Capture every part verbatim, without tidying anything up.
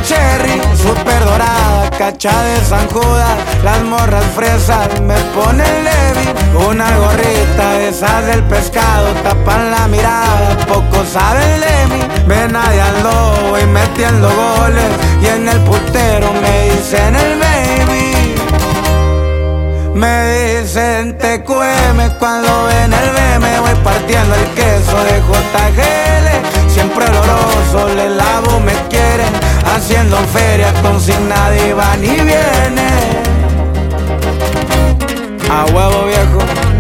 cherry, super dorada, cacha de San Judas. Las morras fresas me ponen Levi. Una gorrita de esas del pescado, tapan la mirada, poco saben de mí. Venadeando y metiendo goles, y en el putero me dicen el baby. Me dicen T Q M cuando ven el B M. Voy partiendo el queso de J G L. Siempre oloroso, le lavo, me quieren. Haciendo feria consignada y van y vienen. A huevo viejo.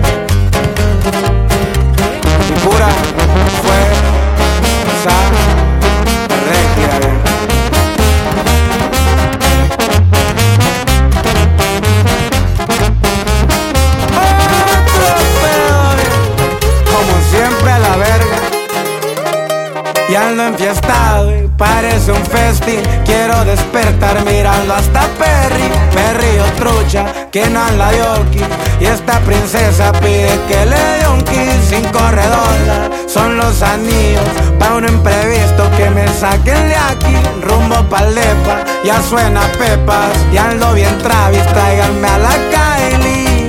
Y pura fue esa regia. Como siempre a la verga. Y ando enfiestado y parece un festín. Quiero despertar mirando hasta Perry. Perry o trucha, que no anda de oki. Y esta princesa pide que le dé un kiss. Cinco redondas son los anillos pa' un imprevisto que me saquen de aquí. Rumbo pa'l depa, ya suena Pepas. Y ando bien Travis, tráiganme a la Kylie.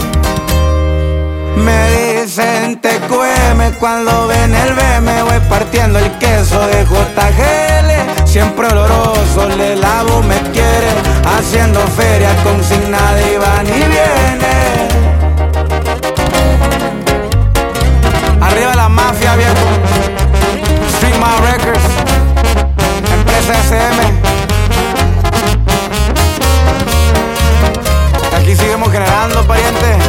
Me dicen T Q M cuando ven el B M. Voy partiendo el queso de J G L. Siempre oloroso, le lavo, me quieren. Haciendo feria consignada y van y vienen. Arriba la mafia, viejo. Street Mile Records, Empresa S M. Aquí seguimos generando, pariente.